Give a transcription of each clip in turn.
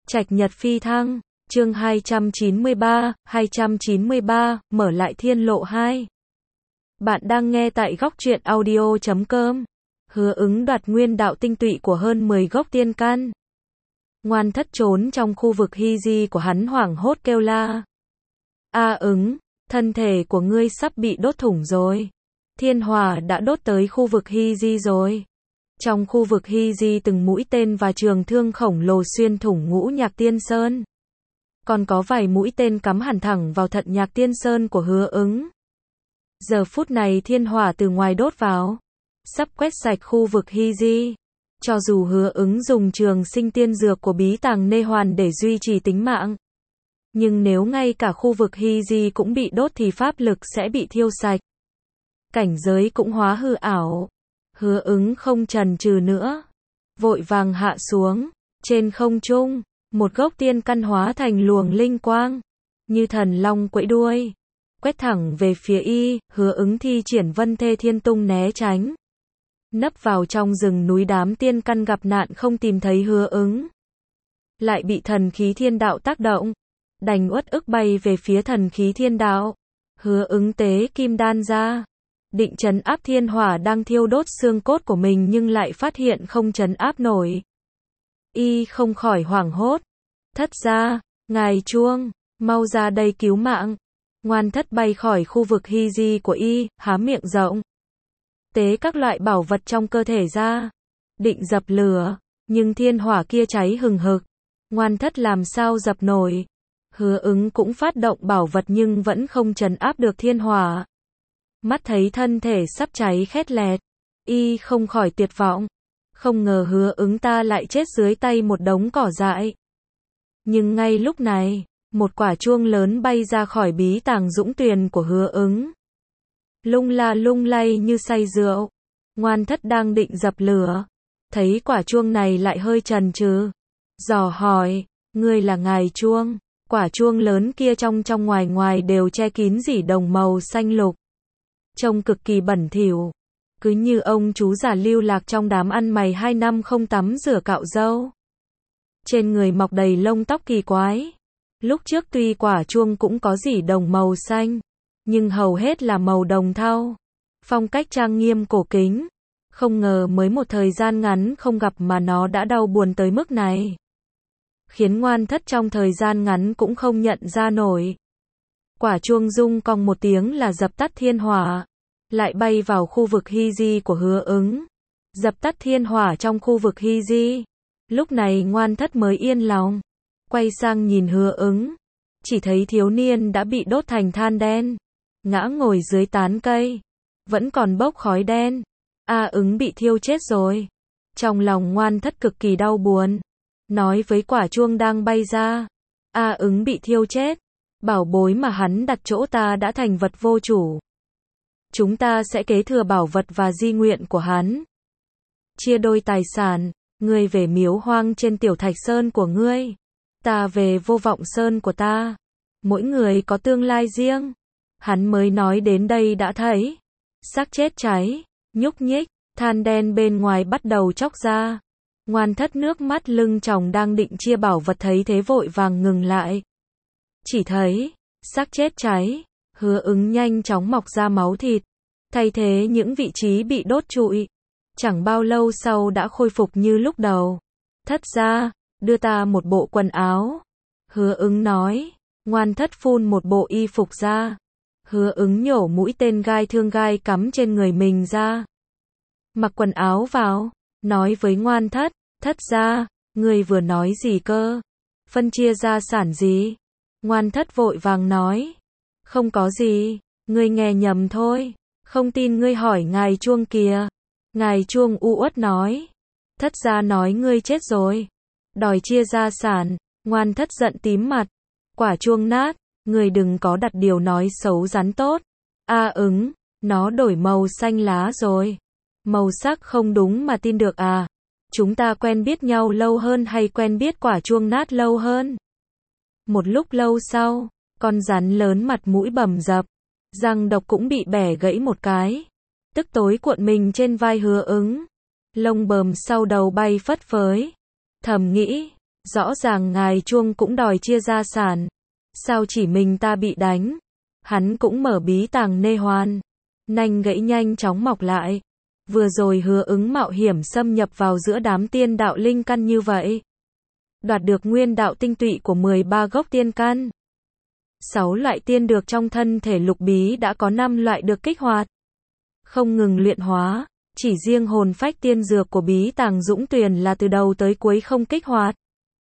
Trạch Nhật Phi Thăng, chương 293, mở lại thiên lộ 2. Bạn đang nghe tại góc truyện audio.com. Hứa Ứng đoạt nguyên đạo tinh tụy của hơn 10 gốc tiên căn. Ngoan Thất trốn trong khu vực hy di của hắn hoảng hốt kêu la. A Ứng, thân thể của ngươi sắp bị đốt thủng rồi. Thiên hỏa đã đốt tới khu vực hy di rồi. Trong khu vực hy di từng mũi tên và trường thương khổng lồ xuyên thủng Ngũ Nhạc Tiên Sơn. Còn có vài mũi tên cắm hẳn thẳng vào Thận Nhạc Tiên Sơn của Hứa Ứng. Giờ phút này thiên hỏa từ ngoài đốt vào, sắp quét sạch khu vực hy di. Cho dù Hứa Ứng dùng trường sinh tiên dược của bí tàng nê hoàn để duy trì tính mạng, nhưng nếu ngay cả khu vực hy di cũng bị đốt thì pháp lực sẽ bị thiêu sạch. Cảnh giới cũng hóa hư ảo. Hứa Ứng không chần chừ nữa, vội vàng hạ xuống. Trên không trung, một gốc tiên căn hóa thành luồng linh quang, như thần long quẫy đuôi, quét thẳng về phía y. Hứa Ứng thi triển Vân Thê Thiên Tung né tránh, nấp vào trong rừng núi. Đám tiên căn gặp nạn không tìm thấy Hứa Ứng, lại bị thần khí thiên đạo tác động, đành uất ức bay về phía thần khí thiên đạo. Hứa Ứng tế kim đan ra, định trấn áp thiên hỏa đang thiêu đốt xương cốt của mình, nhưng lại phát hiện không trấn áp nổi. Y không khỏi hoảng hốt. Thất gia, ngài chuông, mau ra đây cứu mạng. Ngoan Thất bay khỏi khu vực hy di của y, há miệng rộng, tế các loại bảo vật trong cơ thể ra, định dập lửa, nhưng thiên hỏa kia cháy hừng hực, Ngoan Thất làm sao dập nổi. Hứa Ứng cũng phát động bảo vật nhưng vẫn không trấn áp được thiên hỏa. Mắt thấy thân thể sắp cháy khét lẹt, y không khỏi tuyệt vọng. Không ngờ Hứa Ứng ta lại chết dưới tay một đống cỏ dại. Nhưng ngay lúc này, một quả chuông lớn bay ra khỏi bí tàng dũng tuyền của Hứa Ứng, lung la lung lay như say rượu. Ngoan Thất đang định dập lửa, thấy quả chuông này lại hơi chần chừ, dò hỏi, ngươi là ngài chuông? Quả chuông lớn kia trong ngoài ngoài đều che kín rỉ đồng màu xanh lục, trông cực kỳ bẩn thỉu, cứ như ông chú già lưu lạc trong đám ăn mày 2 năm không tắm rửa cạo râu. Trên người mọc đầy lông tóc kỳ quái. Lúc trước tuy quả chuông cũng có rỉ đồng màu xanh, nhưng hầu hết là màu đồng thau, phong cách trang nghiêm cổ kính. Không ngờ mới một thời gian ngắn không gặp mà nó đã đau buồn tới mức này, khiến Ngoan Thất trong thời gian ngắn cũng không nhận ra nổi. Quả chuông rung cong một tiếng là dập tắt thiên hỏa, lại bay vào khu vực hy di của Hứa Ứng, dập tắt thiên hỏa trong khu vực hy di. Lúc này Ngoan Thất mới yên lòng, quay sang nhìn Hứa Ứng, chỉ thấy thiếu niên đã bị đốt thành than đen, ngã ngồi dưới tán cây, vẫn còn bốc khói đen. A Ứng bị thiêu chết rồi. Trong lòng Ngoan Thất cực kỳ đau buồn, nói với quả chuông đang bay ra, A Ứng bị thiêu chết, bảo bối mà hắn đặt chỗ ta đã thành vật vô chủ. Chúng ta sẽ kế thừa bảo vật và di nguyện của hắn, chia đôi tài sản, ngươi về miếu hoang trên Tiểu Thạch Sơn của ngươi, ta về Vô Vọng Sơn của ta, mỗi người có tương lai riêng. Hắn mới nói đến đây đã thấy xác chết cháy, nhúc nhích, than đen bên ngoài bắt đầu chóc ra. Ngoan Thất nước mắt lưng tròng đang định chia bảo vật thấy thế vội vàng ngừng lại. Chỉ thấy xác chết cháy, Hứa Ứng nhanh chóng mọc ra máu thịt, thay thế những vị trí bị đốt trụi. Chẳng bao lâu sau đã khôi phục như lúc đầu. Thất gia, đưa ta một bộ quần áo. Hứa Ứng nói. Ngoan Thất phun một bộ y phục ra. Hứa Ứng nhổ mũi tên gai thương gai cắm trên người mình ra, mặc quần áo vào, nói với Ngoan Thất, Thất gia, ngươi vừa nói gì cơ? Phân chia gia sản gì? Ngoan Thất vội vàng nói, không có gì, ngươi nghe nhầm thôi, không tin ngươi hỏi ngài chuông kìa. Ngài chuông u uất nói, Thất gia nói ngươi chết rồi, đòi chia gia sản. Ngoan Thất giận tím mặt, quả chuông nát, ngươi đừng có đặt điều nói xấu rắn tốt. A Ứng, nó đổi màu xanh lá rồi. Màu sắc không đúng mà tin được à? Chúng ta quen biết nhau lâu hơn hay quen biết quả chuông nát lâu hơn? Một lúc lâu sau, con rắn lớn mặt mũi bầm dập, răng độc cũng bị bẻ gãy một cái, tức tối cuộn mình trên vai Hứa Ứng, lông bờm sau đầu bay phất phới. Thầm nghĩ, Rõ ràng ngài Chuông cũng đòi chia gia sản. Sao chỉ mình ta bị đánh? Hắn cũng mở bí tàng nê hoan. Nanh gãy nhanh chóng mọc lại. Vừa rồi Hứa Ứng mạo hiểm xâm nhập vào giữa đám tiên đạo linh căn như vậy. Đoạt được nguyên đạo tinh tụy của 13 gốc tiên căn. 6 loại tiên được trong thân thể lục bí đã có 5 loại được kích hoạt. Không ngừng luyện hóa, chỉ riêng hồn phách tiên dược của bí tàng Dũng Tuyền là từ đầu tới cuối không kích hoạt.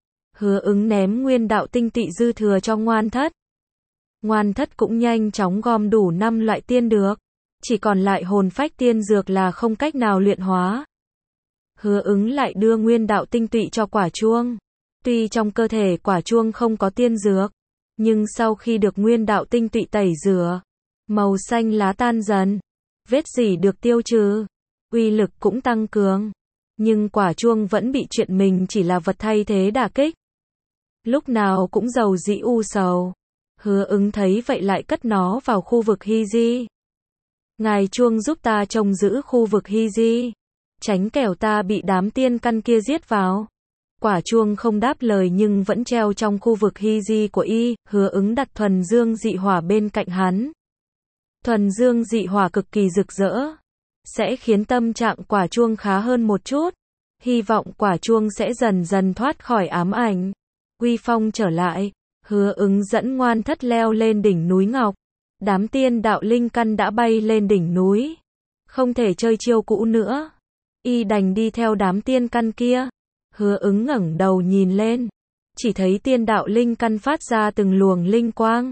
Hứa Ứng ném nguyên đạo tinh tụy dư thừa cho Ngoan Thất. Ngoan Thất cũng nhanh chóng gom đủ 5 loại tiên được. Chỉ còn lại hồn phách tiên dược là không cách nào luyện hóa. Hứa Ứng lại đưa nguyên đạo tinh tụy cho Quả Chuông. Tuy trong cơ thể Quả Chuông không có tiên dược, nhưng sau khi được nguyên đạo tinh tụy tẩy rửa, màu xanh lá tan dần, vết rỉ được tiêu trừ, uy lực cũng tăng cường. Nhưng Quả Chuông vẫn bị chuyện mình chỉ là vật thay thế đả kích. Lúc nào cũng giàu dĩ u sầu. Hứa Ứng thấy vậy lại cất nó vào khu vực Hy Di. Ngài Chuông giúp ta trông giữ khu vực Hy Di, tránh kẻo ta bị đám tiên căn kia giết vào. Quả Chuông không đáp lời nhưng vẫn treo trong khu vực Hy Di của y. Hứa Ứng đặt thuần dương dị hỏa bên cạnh hắn. Thuần dương dị hỏa cực kỳ rực rỡ, sẽ khiến tâm trạng Quả Chuông khá hơn một chút. Hy vọng Quả Chuông sẽ dần dần thoát khỏi ám ảnh, uy phong trở lại. Hứa Ứng dẫn Ngoan Thất leo lên đỉnh núi Ngọc. Đám tiên đạo linh căn đã bay lên đỉnh núi. Không thể chơi chiêu cũ nữa. Y đành đi theo đám tiên căn kia. Hứa Ứng ngẩng đầu nhìn lên. Chỉ thấy tiên đạo linh căn phát ra từng luồng linh quang.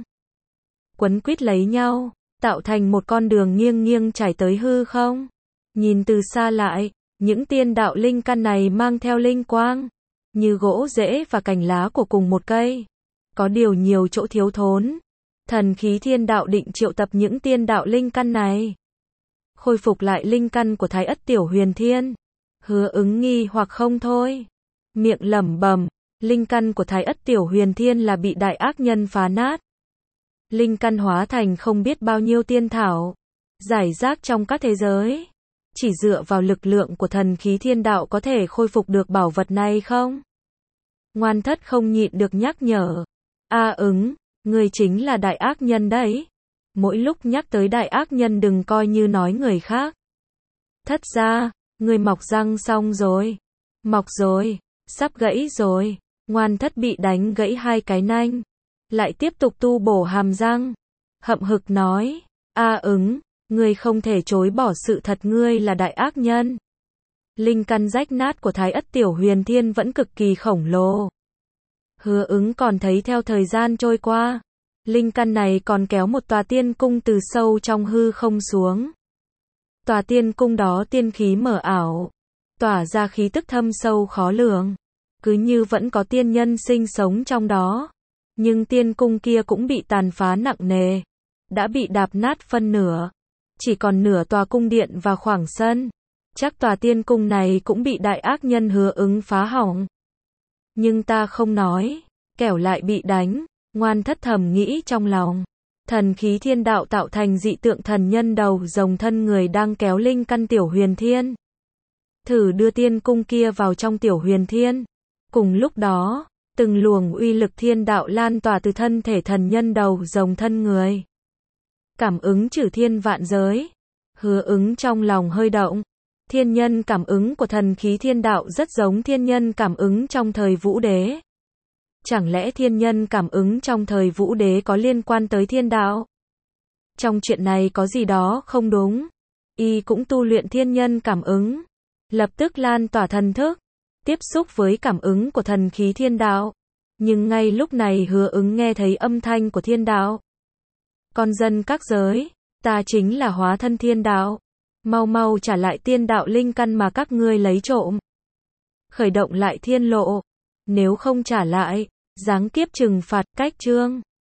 Quấn quýt lấy nhau, tạo thành một con đường nghiêng nghiêng trải tới hư không. Nhìn từ xa lại, những tiên đạo linh căn này mang theo linh quang, như gỗ rễ và cành lá của cùng một cây. Có điều nhiều chỗ thiếu thốn. Thần khí thiên đạo định triệu tập những tiên đạo linh căn này, khôi phục lại linh căn của Thái Ất Tiểu Huyền Thiên. Hứa Ứng nghi hoặc không thôi, miệng lẩm bẩm, linh căn của Thái Ất Tiểu Huyền Thiên là bị đại ác nhân phá nát. Linh căn hóa thành không biết bao nhiêu tiên thảo, rải rác trong các thế giới. Chỉ dựa vào lực lượng của thần khí thiên đạo có thể khôi phục được bảo vật này không? Ngoan Thất không nhịn được nhắc nhở. Ứng, ngươi chính là đại ác nhân đấy. Mỗi lúc nhắc tới đại ác nhân đừng coi như nói người khác. Thất ra, ngươi mọc răng xong rồi. Mọc rồi, sắp gãy rồi. Ngoan Thất bị đánh gãy 2 cái nanh, lại tiếp tục tu bổ hàm răng. Hậm hực nói, Ứng, ngươi không thể chối bỏ sự thật ngươi là đại ác nhân. Linh căn rách nát của Thái Ất Tiểu Huyền Thiên vẫn cực kỳ khổng lồ. Hứa Ứng còn thấy theo thời gian trôi qua, linh căn này còn kéo một tòa tiên cung từ sâu trong hư không xuống. Tòa tiên cung đó tiên khí mờ ảo, tỏa ra khí tức thâm sâu khó lường, cứ như vẫn có tiên nhân sinh sống trong đó. Nhưng tiên cung kia cũng bị tàn phá nặng nề, đã bị đạp nát phân nửa, chỉ còn nửa tòa cung điện và khoảng sân. Chắc tòa tiên cung này cũng bị đại ác nhân Hứa Ứng phá hỏng. Nhưng ta không nói, kẻo lại bị đánh. Ngoan Thất thầm nghĩ trong lòng. Thần khí thiên đạo tạo thành dị tượng thần nhân đầu rồng thân người đang kéo linh căn Tiểu Huyền Thiên. Thử đưa tiên cung kia vào trong Tiểu Huyền Thiên. Cùng lúc đó, từng luồng uy lực thiên đạo lan tỏa từ thân thể thần nhân đầu rồng thân người. Cảm ứng trừ thiên vạn giới. Hứa Ứng trong lòng hơi động. Thiên nhân cảm ứng của thần khí thiên đạo rất giống thiên nhân cảm ứng trong thời Vũ Đế. Chẳng lẽ thiên nhân cảm ứng trong thời Vũ Đế có liên quan tới thiên đạo? Trong chuyện này có gì đó không đúng. Y cũng tu luyện thiên nhân cảm ứng, lập tức lan tỏa thần thức, tiếp xúc với cảm ứng của thần khí thiên đạo. Nhưng ngay lúc này Hứa Ứng nghe thấy âm thanh của thiên đạo. Con dân các giới, ta chính là hóa thân thiên đạo. Mau mau trả lại tiên đạo linh căn mà các ngươi lấy trộm. Khởi động lại thiên lộ. Nếu không trả lại, giáng kiếp trừng phạt. Cách chương